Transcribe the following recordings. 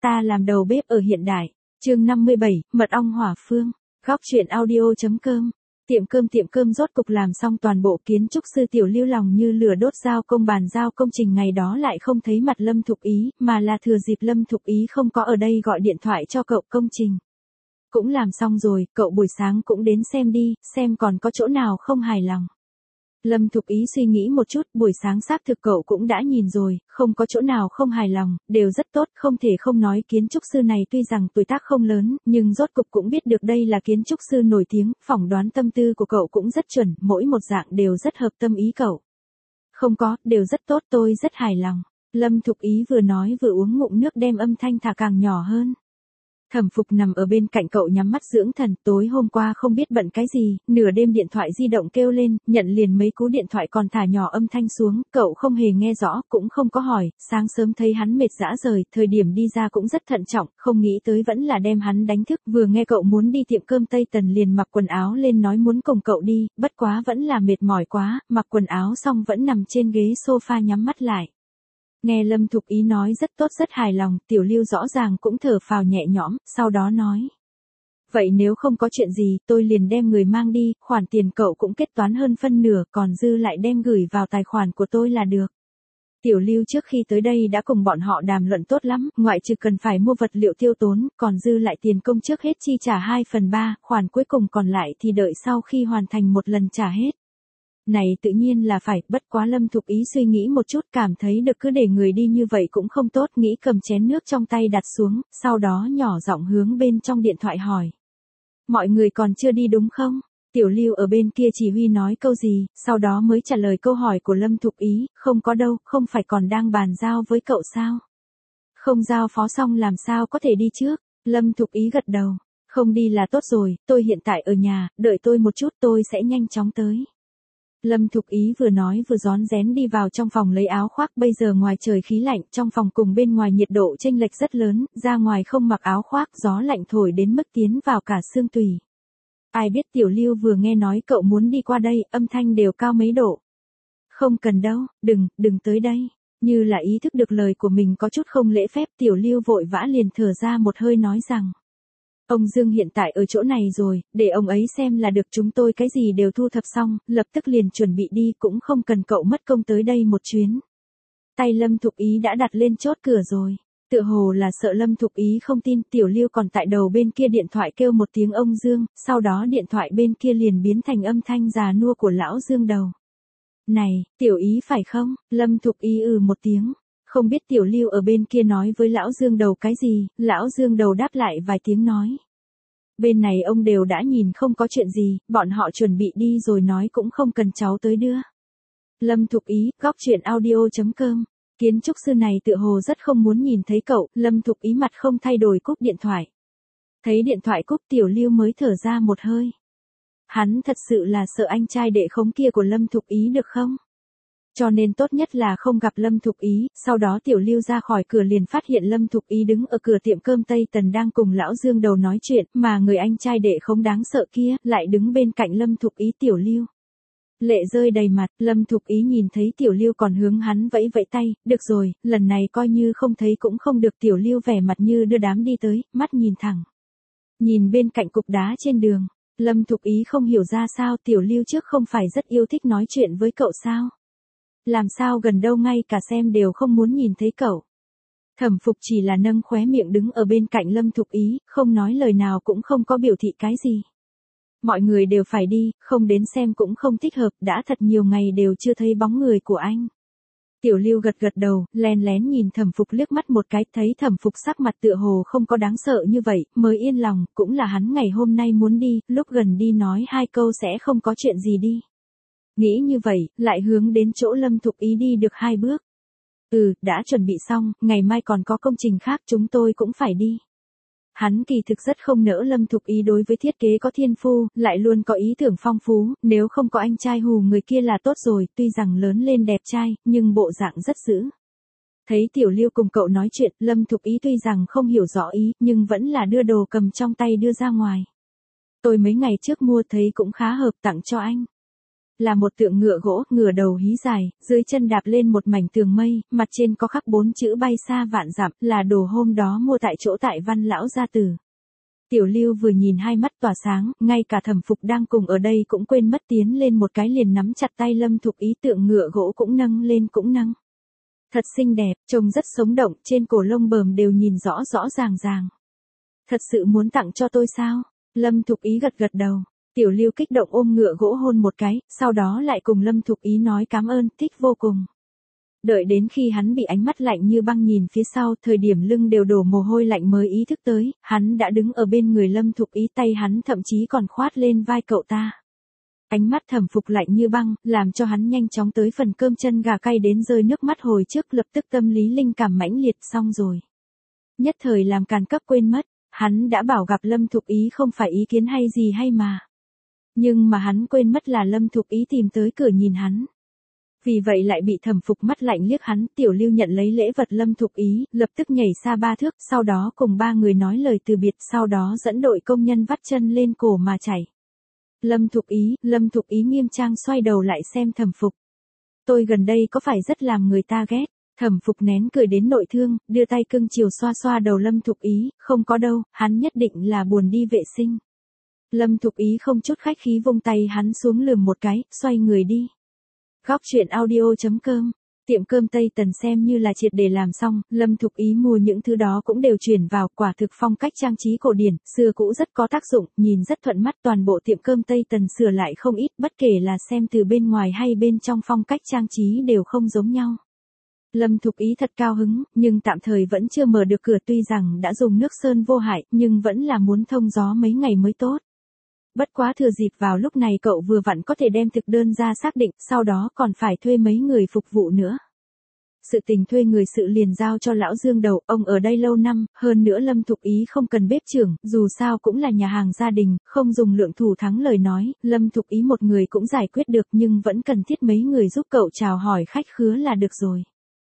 Ta làm đầu bếp ở hiện đại. Chương 57, mật ong hỏa phương. Góc truyện audio.com. Tiệm cơm rốt cục làm xong toàn bộ, kiến trúc sư Tiểu Lưu lòng như lửa đốt giao công bàn giao công trình ngày đó lại không thấy mặt Lâm Thục Ý, mà là thừa dịp Lâm Thục Ý không có ở đây gọi điện thoại cho cậu công trình. Cũng làm xong rồi, cậu buổi sáng cũng đến xem đi, xem còn có chỗ nào không hài lòng. Lâm Thục Ý suy nghĩ một chút, buổi sáng xác thực cậu cũng đã nhìn rồi, không có chỗ nào không hài lòng, đều rất tốt, không thể không nói kiến trúc sư này tuy rằng tuổi tác không lớn, nhưng rốt cục cũng biết được đây là kiến trúc sư nổi tiếng, phỏng đoán tâm tư của cậu cũng rất chuẩn, mỗi một dạng đều rất hợp tâm ý cậu. Không có, đều rất tốt, tôi rất hài lòng. Lâm Thục Ý vừa nói vừa uống ngụm nước đem âm thanh thả càng nhỏ hơn. Thẩm Phục nằm ở bên cạnh cậu nhắm mắt dưỡng thần, tối hôm qua không biết bận cái gì, nửa đêm điện thoại di động kêu lên, nhận liền mấy cú điện thoại còn thả nhỏ âm thanh xuống, cậu không hề nghe rõ, cũng không có hỏi, sáng sớm thấy hắn mệt dã rời, thời điểm đi ra cũng rất thận trọng, không nghĩ tới vẫn là đem hắn đánh thức, vừa nghe cậu muốn đi tiệm cơm Tây Tần liền mặc quần áo lên nói muốn cùng cậu đi, bất quá vẫn là mệt mỏi quá, mặc quần áo xong vẫn nằm trên ghế sofa nhắm mắt lại. Nghe Lâm Thục Ý nói rất tốt rất hài lòng, Tiểu Lưu rõ ràng cũng thở phào nhẹ nhõm, sau đó nói. Vậy nếu không có chuyện gì, tôi liền đem người mang đi, khoản tiền cậu cũng kết toán hơn phân nửa, còn dư lại đem gửi vào tài khoản của tôi là được. Tiểu Lưu trước khi tới đây đã cùng bọn họ đàm luận tốt lắm, ngoại trừ cần phải mua vật liệu tiêu tốn, còn dư lại tiền công trước hết chi trả 2/3, khoản cuối cùng còn lại thì đợi sau khi hoàn thành một lần trả hết. Này tự nhiên là phải, bất quá Lâm Thục Ý suy nghĩ một chút cảm thấy được cứ để người đi như vậy cũng không tốt, nghĩ cầm chén nước trong tay đặt xuống, sau đó nhỏ giọng hướng bên trong điện thoại hỏi. Mọi người còn chưa đi đúng không? Tiểu Lưu ở bên kia chỉ huy nói câu gì, sau đó mới trả lời câu hỏi của Lâm Thục Ý, không có đâu, không phải còn đang bàn giao với cậu sao? Không giao phó xong làm sao có thể đi trước? Lâm Thục Ý gật đầu, không đi là tốt rồi, tôi hiện tại ở nhà, đợi tôi một chút tôi sẽ nhanh chóng tới. Lâm Thục Ý vừa nói vừa rón rén đi vào trong phòng lấy áo khoác, bây giờ ngoài trời khí lạnh, trong phòng cùng bên ngoài nhiệt độ chênh lệch rất lớn, ra ngoài không mặc áo khoác, gió lạnh thổi đến mức tiến vào cả xương tủy. Ai biết Tiểu Lưu vừa nghe nói cậu muốn đi qua đây, âm thanh đều cao mấy độ. Không cần đâu, đừng tới đây. Như là ý thức được lời của mình có chút không lễ phép, Tiểu Lưu vội vã liền thở ra một hơi nói rằng. Ông Dương hiện tại ở chỗ này rồi, để ông ấy xem là được, chúng tôi cái gì đều thu thập xong, lập tức liền chuẩn bị đi, cũng không cần cậu mất công tới đây một chuyến. Tay Lâm Thục Ý đã đặt lên chốt cửa rồi. Tựa hồ là sợ Lâm Thục Ý không tin, Tiểu Lưu còn tại đầu bên kia điện thoại kêu một tiếng ông Dương, sau đó điện thoại bên kia liền biến thành âm thanh già nua của lão Dương đầu. Này, Tiểu Ý phải không? Lâm Thục Ý một tiếng. Không biết Tiểu Lưu ở bên kia nói với lão Dương đầu cái gì, lão Dương đầu đáp lại vài tiếng nói. Bên này ông đều đã nhìn không có chuyện gì, bọn họ chuẩn bị đi rồi nói cũng không cần cháu tới đưa. Lâm Thục Ý, góc truyện audio.com. Kiến trúc sư này tựa hồ rất không muốn nhìn thấy cậu, Lâm Thục Ý mặt không thay đổi cúp điện thoại. Thấy điện thoại cúp, Tiểu Lưu mới thở ra một hơi. Hắn thật sự là sợ anh trai đệ khống kia của Lâm Thục Ý được không? Cho nên tốt nhất là không gặp Lâm Thục Ý, sau đó Tiểu Lưu ra khỏi cửa liền phát hiện Lâm Thục Ý đứng ở cửa tiệm cơm Tây Tần đang cùng lão Dương đầu nói chuyện, mà người anh trai đệ không đáng sợ kia, lại đứng bên cạnh Lâm Thục Ý. Tiểu Lưu lệ rơi đầy mặt, Lâm Thục Ý nhìn thấy Tiểu Lưu còn hướng hắn vẫy vẫy tay, được rồi, lần này coi như không thấy cũng không được. Tiểu Lưu vẻ mặt như đưa đám đi tới, mắt nhìn thẳng. Nhìn bên cạnh cục đá trên đường, Lâm Thục Ý không hiểu ra sao Tiểu Lưu trước không phải rất yêu thích nói chuyện với cậu sao? Làm sao gần đâu ngay cả xem đều không muốn nhìn thấy cậu. Thẩm Phục chỉ là nâng khóe miệng đứng ở bên cạnh Lâm Thục Ý, không nói lời nào cũng không có biểu thị cái gì. Mọi người đều phải đi, không đến xem cũng không thích hợp, đã thật nhiều ngày đều chưa thấy bóng người của anh. Tiểu Lưu gật gật đầu, lén lén nhìn Thẩm Phục liếc mắt một cái, thấy Thẩm Phục sắc mặt tựa hồ không có đáng sợ như vậy, mới yên lòng, cũng là hắn ngày hôm nay muốn đi, lúc gần đi nói hai câu sẽ không có chuyện gì đi. Nghĩ như vậy, lại hướng đến chỗ Lâm Thục Ý đi được 2 bước. Đã chuẩn bị xong, ngày mai còn có công trình khác chúng tôi cũng phải đi. Hắn kỳ thực rất không nỡ Lâm Thục Ý đối với thiết kế có thiên phu, lại luôn có ý tưởng phong phú, nếu không có anh trai hù người kia là tốt rồi, tuy rằng lớn lên đẹp trai, nhưng bộ dạng rất dữ. Thấy Tiểu Lưu cùng cậu nói chuyện, Lâm Thục Ý tuy rằng không hiểu rõ ý, nhưng vẫn là đưa đồ cầm trong tay đưa ra ngoài. Tôi mấy ngày trước mua thấy cũng khá hợp, tặng cho anh. Là một tượng ngựa gỗ, ngửa đầu hí dài, dưới chân đạp lên một mảnh tường mây, mặt trên có khắc 4 chữ bay xa vạn dặm, là đồ hôm đó mua tại chỗ tại Văn lão gia tử. Tiểu Lưu vừa nhìn hai mắt tỏa sáng, ngay cả Thẩm Phục đang cùng ở đây cũng quên mất tiến lên một cái liền nắm chặt tay Lâm Thục Ý, tượng ngựa gỗ cũng nâng lên cũng nâng. Thật xinh đẹp, trông rất sống động, trên cổ lông bờm đều nhìn rõ rõ ràng ràng. Thật sự muốn tặng cho tôi sao? Lâm Thục Ý gật gật đầu. Tiểu Lưu kích động ôm ngựa gỗ hôn một cái, sau đó lại cùng Lâm Thục Ý nói cảm ơn, thích vô cùng. Đợi đến khi hắn bị ánh mắt lạnh như băng nhìn phía sau, thời điểm lưng đều đổ mồ hôi lạnh mới ý thức tới, hắn đã đứng ở bên người Lâm Thục Ý, tay hắn thậm chí còn khoát lên vai cậu ta. Ánh mắt Thẩm Phục lạnh như băng, làm cho hắn nhanh chóng tới phần cơm chân gà cay đến rơi nước mắt hồi trước, lập tức tâm lý linh cảm mãnh liệt, xong rồi. Nhất thời làm càn cấp quên mất, hắn đã bảo gặp Lâm Thục Ý không phải ý kiến hay gì hay mà. Nhưng mà hắn quên mất là Lâm Thục Ý tìm tới cửa nhìn hắn. Vì vậy lại bị Thẩm Phục mắt lạnh liếc hắn. Tiểu Lưu nhận lấy lễ vật Lâm Thục Ý, lập tức nhảy xa 3 thước, sau đó cùng 3 người nói lời từ biệt, sau đó dẫn đội công nhân vắt chân lên cổ mà chạy. Lâm Thục Ý nghiêm trang xoay đầu lại xem Thẩm Phục. Tôi gần đây có phải rất làm người ta ghét? Thẩm Phục nén cười đến nội thương, đưa tay cưng chiều xoa xoa đầu Lâm Thục Ý, không có đâu, hắn nhất định là buồn đi vệ sinh. Lâm Thục Ý không chút khách khí vung tay hắn xuống lườm một cái, xoay người đi. Góc truyện audio.com, tiệm cơm Tây Tần xem như là triệt để làm xong, Lâm Thục Ý mua những thứ đó cũng đều chuyển vào, quả thực phong cách trang trí cổ điển, xưa cũ rất có tác dụng, nhìn rất thuận mắt, toàn bộ tiệm cơm Tây Tần sửa lại không ít, bất kể là xem từ bên ngoài hay bên trong phong cách trang trí đều không giống nhau. Lâm Thục Ý thật cao hứng, nhưng tạm thời vẫn chưa mở được cửa, tuy rằng đã dùng nước sơn vô hại, nhưng vẫn là muốn thông gió mấy ngày mới tốt. Bất quá thừa dịp vào lúc này cậu vừa vặn có thể đem thực đơn ra xác định, sau đó còn phải thuê mấy người phục vụ nữa. Sự tình thuê người sự liền giao cho lão Dương Đầu, ông ở đây lâu năm, hơn nữa Lâm Thục Ý không cần bếp trưởng, dù sao cũng là nhà hàng gia đình, không dùng lượng thủ thắng lời nói, Lâm Thục Ý một người cũng giải quyết được, nhưng vẫn cần thiết mấy người giúp cậu chào hỏi khách khứa là được rồi.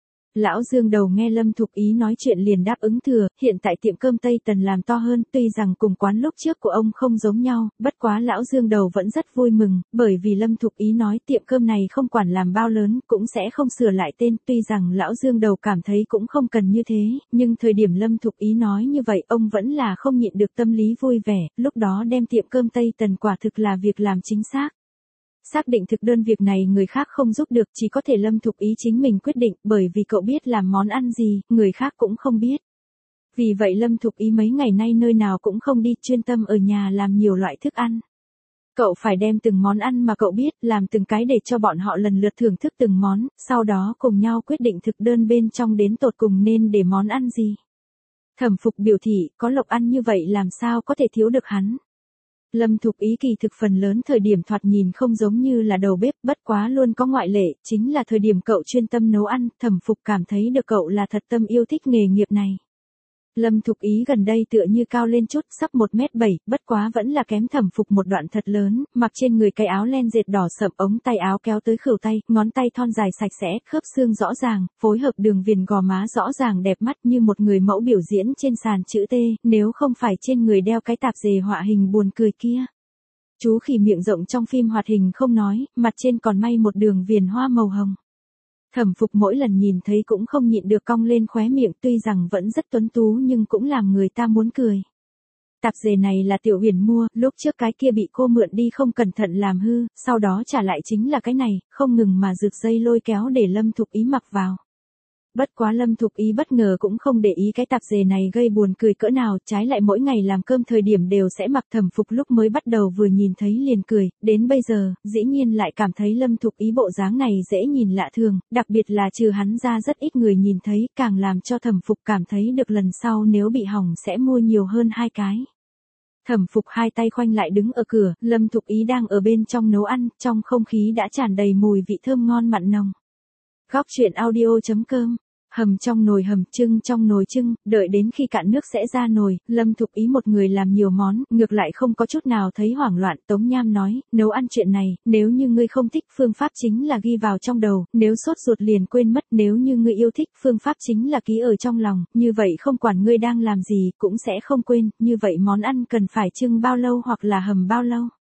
Lão Dương Đầu nghe Lâm Thục Ý nói chuyện liền đáp ứng thừa, hiện tại tiệm cơm Tây Tần làm to hơn, tuy rằng cùng quán lúc trước của ông không giống nhau, bất quá Lão Dương Đầu vẫn rất vui mừng, bởi vì Lâm Thục Ý nói tiệm cơm này không quản làm bao lớn, cũng sẽ không sửa lại tên, tuy rằng Lão Dương Đầu cảm thấy cũng không cần như thế, nhưng thời điểm Lâm Thục Ý nói như vậy ông vẫn là không nhịn được tâm lý vui vẻ, lúc đó đem tiệm cơm Tây Tần quả thực là việc làm chính xác. Xác định thực đơn việc này người khác không giúp được, chỉ có thể Lâm Thục Ý chính mình quyết định, bởi vì cậu biết làm món ăn gì, người khác cũng không biết. Vì vậy Lâm Thục Ý mấy ngày nay nơi nào cũng không đi, chuyên tâm ở nhà làm nhiều loại thức ăn. Cậu phải đem từng món ăn mà cậu biết, làm từng cái để cho bọn họ lần lượt thưởng thức từng món, sau đó cùng nhau quyết định thực đơn bên trong đến tột cùng nên để món ăn gì. Thẩm Phục biểu thị, có Lộc ăn như vậy làm sao có thể thiếu được hắn. Lâm Thục Ý kỳ thực phần lớn thời điểm thoạt nhìn không giống như là đầu bếp, bất quá luôn có ngoại lệ, chính là thời điểm cậu chuyên tâm nấu ăn, Thẩm Phục cảm thấy được cậu là thật tâm yêu thích nghề nghiệp này. Lâm Thục Ý gần đây tựa như cao lên chút, sắp 1m7, bất quá vẫn là kém Thẩm Phục một đoạn thật lớn, mặc trên người cái áo len dệt đỏ sậm, ống tay áo kéo tới khuỷu tay, ngón tay thon dài sạch sẽ, khớp xương rõ ràng, phối hợp đường viền gò má rõ ràng đẹp mắt như một người mẫu biểu diễn trên sàn chữ T, nếu không phải trên người đeo cái tạp dề họa hình buồn cười kia. Chú khỉ miệng rộng trong phim hoạt hình không nói, mặt trên còn may một đường viền hoa màu hồng. Thẩm Phục mỗi lần nhìn thấy cũng không nhịn được cong lên khóe miệng, tuy rằng vẫn rất tuấn tú nhưng cũng làm người ta muốn cười. Tạp dề này là Tiểu Huyền mua, lúc trước cái kia bị cô mượn đi không cẩn thận làm hư, sau đó trả lại chính là cái này, không ngừng mà rực dây lôi kéo để Lâm Thục Ý mặc vào. Bất quá Lâm Thục Ý bất ngờ cũng không để ý cái tạp dề này gây buồn cười cỡ nào, trái lại mỗi ngày làm cơm thời điểm đều sẽ mặc. Thẩm Phục lúc mới bắt đầu vừa nhìn thấy liền cười, đến bây giờ, dĩ nhiên lại cảm thấy Lâm Thục Ý bộ dáng này dễ nhìn lạ thường, đặc biệt là trừ hắn ra rất ít người nhìn thấy, càng làm cho Thẩm Phục cảm thấy được lần sau nếu bị hỏng sẽ mua nhiều hơn 2 cái. Thẩm Phục hai tay khoanh lại đứng ở cửa, Lâm Thục Ý đang ở bên trong nấu ăn, trong không khí đã tràn đầy mùi vị thơm ngon mặn nồng. Góc truyện audio.com, hầm trong nồi hầm, trưng trong nồi trưng, đợi đến khi cạn nước sẽ ra nồi, Lâm Thục Ý một người làm nhiều món, ngược lại không có chút nào thấy hoảng loạn. Tống Nham nói, nấu ăn chuyện này, nếu như ngươi không thích phương pháp chính là ghi vào trong đầu, nếu sốt ruột liền quên mất, nếu như ngươi yêu thích phương pháp chính là ký ở trong lòng, như vậy không quản ngươi đang làm gì cũng sẽ không quên, như vậy món ăn cần phải trưng bao lâu hoặc là hầm bao lâu.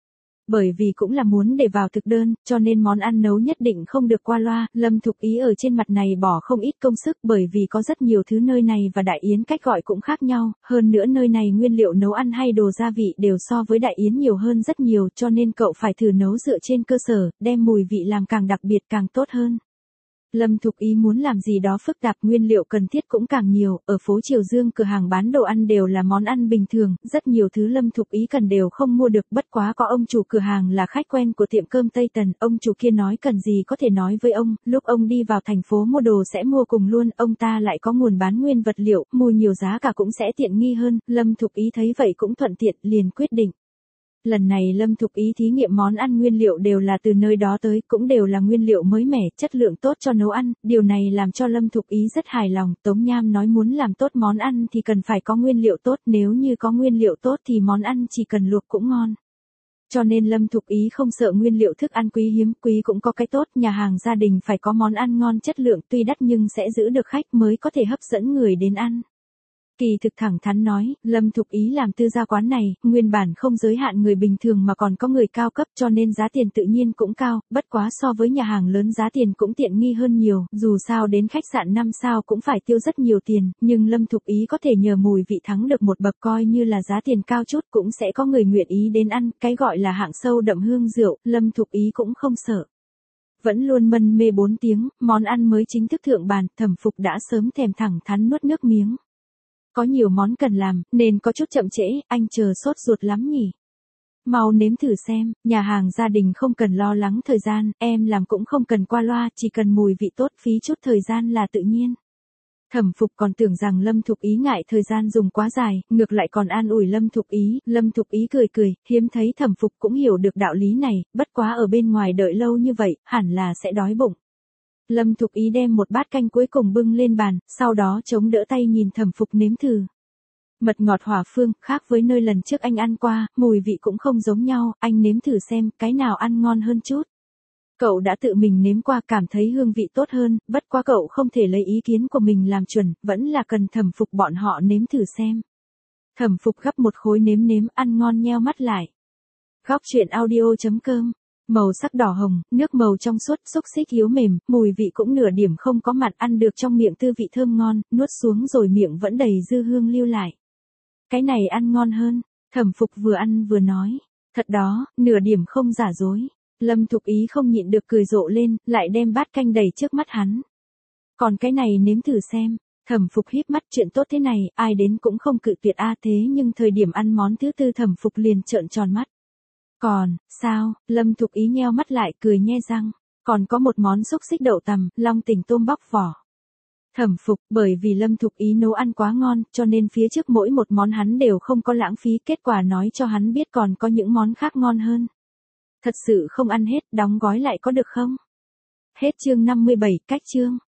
Bởi vì cũng là muốn để vào thực đơn, cho nên món ăn nấu nhất định không được qua loa, Lâm Thục Ý ở trên mặt này bỏ không ít công sức bởi vì có rất nhiều thứ nơi này và Đại Yến cách gọi cũng khác nhau, hơn nữa nơi này nguyên liệu nấu ăn hay đồ gia vị đều so với Đại Yến nhiều hơn rất nhiều cho nên cậu phải thử nấu dựa trên cơ sở, đem mùi vị làm càng đặc biệt càng tốt hơn. Lâm Thục Ý muốn làm gì đó phức tạp, nguyên liệu cần thiết cũng càng nhiều, ở phố Triều Dương cửa hàng bán đồ ăn đều là món ăn bình thường, rất nhiều thứ Lâm Thục Ý cần đều không mua được, bất quá có ông chủ cửa hàng là khách quen của tiệm cơm Tây Tần, ông chủ kia nói cần gì có thể nói với ông, lúc ông đi vào thành phố mua đồ sẽ mua cùng luôn, ông ta lại có nguồn bán nguyên vật liệu, mua nhiều giá cả cũng sẽ tiện nghi hơn, Lâm Thục Ý thấy vậy cũng thuận tiện, liền quyết định. Lần này Lâm Thục Ý thí nghiệm món ăn nguyên liệu đều là từ nơi đó tới, cũng đều là nguyên liệu mới mẻ, chất lượng tốt cho nấu ăn, điều này làm cho Lâm Thục Ý rất hài lòng, Tống Nham nói muốn làm tốt món ăn thì cần phải có nguyên liệu tốt, nếu như có nguyên liệu tốt thì món ăn chỉ cần luộc cũng ngon. Cho nên Lâm Thục Ý không sợ nguyên liệu thức ăn quý hiếm, quý cũng có cái tốt, nhà hàng gia đình phải có món ăn ngon chất lượng tuy đắt nhưng sẽ giữ được khách mới có thể hấp dẫn người đến ăn. Kỳ thực thẳng thắn nói, Lâm Thục Ý làm tư gia quán này, nguyên bản không giới hạn người bình thường mà còn có người cao cấp cho nên giá tiền tự nhiên cũng cao, bất quá so với nhà hàng lớn giá tiền cũng tiện nghi hơn nhiều, dù sao đến khách sạn 5 sao cũng phải tiêu rất nhiều tiền, nhưng Lâm Thục Ý có thể nhờ mùi vị thắng được một bậc coi như là giá tiền cao chút cũng sẽ có người nguyện ý đến ăn, cái gọi là hạng sâu đậm hương rượu, Lâm Thục Ý cũng không sợ. Vẫn luôn mân mê 4 tiếng, món ăn mới chính thức thượng bàn, Thẩm Phục đã sớm thèm thẳng thắn nuốt nước miếng. Có nhiều món cần làm, nên có chút chậm trễ, anh chờ sốt ruột lắm nhỉ. Mau nếm thử xem, nhà hàng gia đình không cần lo lắng thời gian, em làm cũng không cần qua loa, chỉ cần mùi vị tốt phí chút thời gian là tự nhiên. Thẩm Phục còn tưởng rằng Lâm Thục Ý ngại thời gian dùng quá dài, ngược lại còn an ủi Lâm Thục Ý cười cười, hiếm thấy Thẩm Phục cũng hiểu được đạo lý này, bất quá ở bên ngoài đợi lâu như vậy, hẳn là sẽ đói bụng. Lâm Thục Ý đem một bát canh cuối cùng bưng lên bàn, sau đó chống đỡ tay nhìn Thẩm Phục nếm thử. Mật ngọt hỏa phương, khác với nơi lần trước anh ăn qua, mùi vị cũng không giống nhau, anh nếm thử xem, cái nào ăn ngon hơn chút. Cậu đã tự mình nếm qua cảm thấy hương vị tốt hơn, bất quá cậu không thể lấy ý kiến của mình làm chuẩn, vẫn là cần Thẩm Phục bọn họ nếm thử xem. Thẩm Phục gắp một khối nếm ăn ngon nheo mắt lại. Góc truyện audio.com. Màu sắc đỏ hồng, nước màu trong suốt, xúc xích yếu mềm, mùi vị cũng nửa điểm không có mặn, ăn được trong miệng tư vị thơm ngon, nuốt xuống rồi miệng vẫn đầy dư hương lưu lại. Cái này ăn ngon hơn, Thẩm Phục vừa ăn vừa nói. Thật đó, nửa điểm không giả dối. Lâm Thục Ý không nhịn được cười rộ lên, lại đem bát canh đầy trước mắt hắn. Còn cái này nếm thử xem. Thẩm Phục híp mắt, chuyện tốt thế này, ai đến cũng không cự tuyệt thế nhưng thời điểm ăn món thứ tư Thẩm Phục liền trợn tròn mắt. Còn, sao, Lâm Thục Ý nheo mắt lại cười nhe răng, còn có một món xúc xích đậu tằm, long tỉnh tôm bóc vỏ. Thẩm Phục, bởi vì Lâm Thục Ý nấu ăn quá ngon, cho nên phía trước mỗi một món hắn đều không có lãng phí, kết quả nói cho hắn biết còn có những món khác ngon hơn. Thật sự không ăn hết, đóng gói lại có được không? Hết chương 57, cách chương.